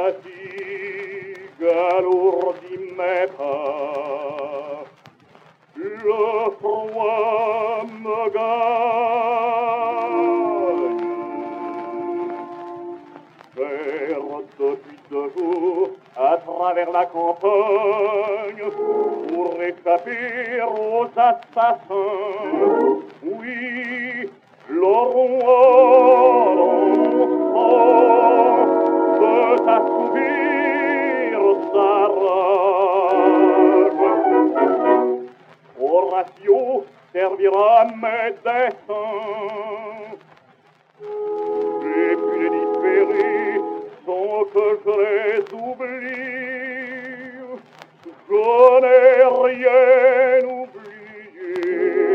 fatigue alourdit mes pas, le froid me gagne. J'erre depuis 2 jours à travers la campagne pour échapper aux assassins. Oui, l'aurore veut assouvir sa rage. Horatio servira mes dessins. J'ai pu les différer sans que je les oublie. Je n'ai rien oublié.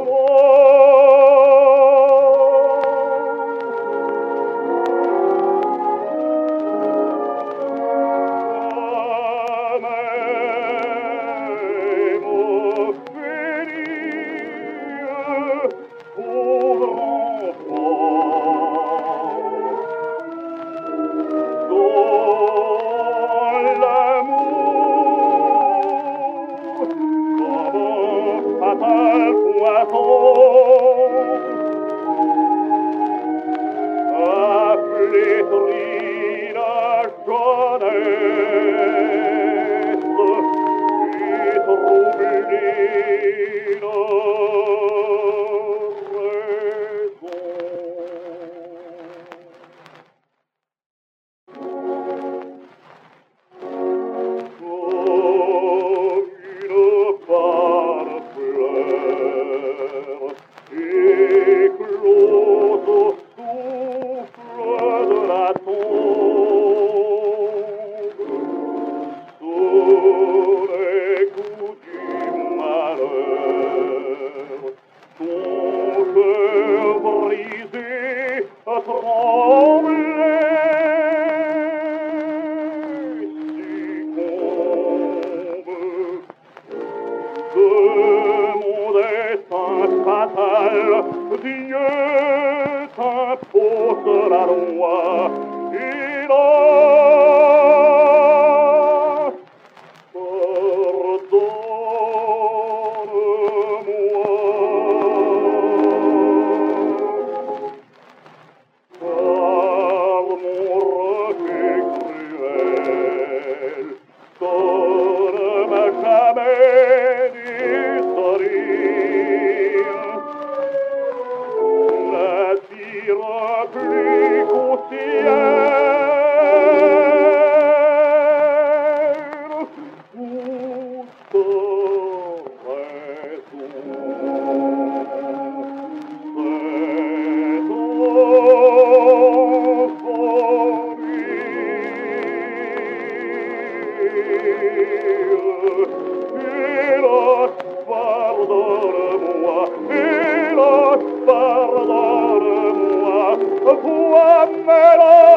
Flétrit la jeunesse et troublé la raison. Comme une parfleur éclose au souffle de la tombe, sous les coups du malheur, ton cœur brisé tremblait, succombe. De mon destin fatal, Dieu t'impose la loi et la pardonne-moi. Par mon rejet cruel, donne-moi jamais du sourire. N'attire plus qu'au ciel toute raison. Hélas, pardonne-moi, hélas, pardonne-moi, toi, Mélange.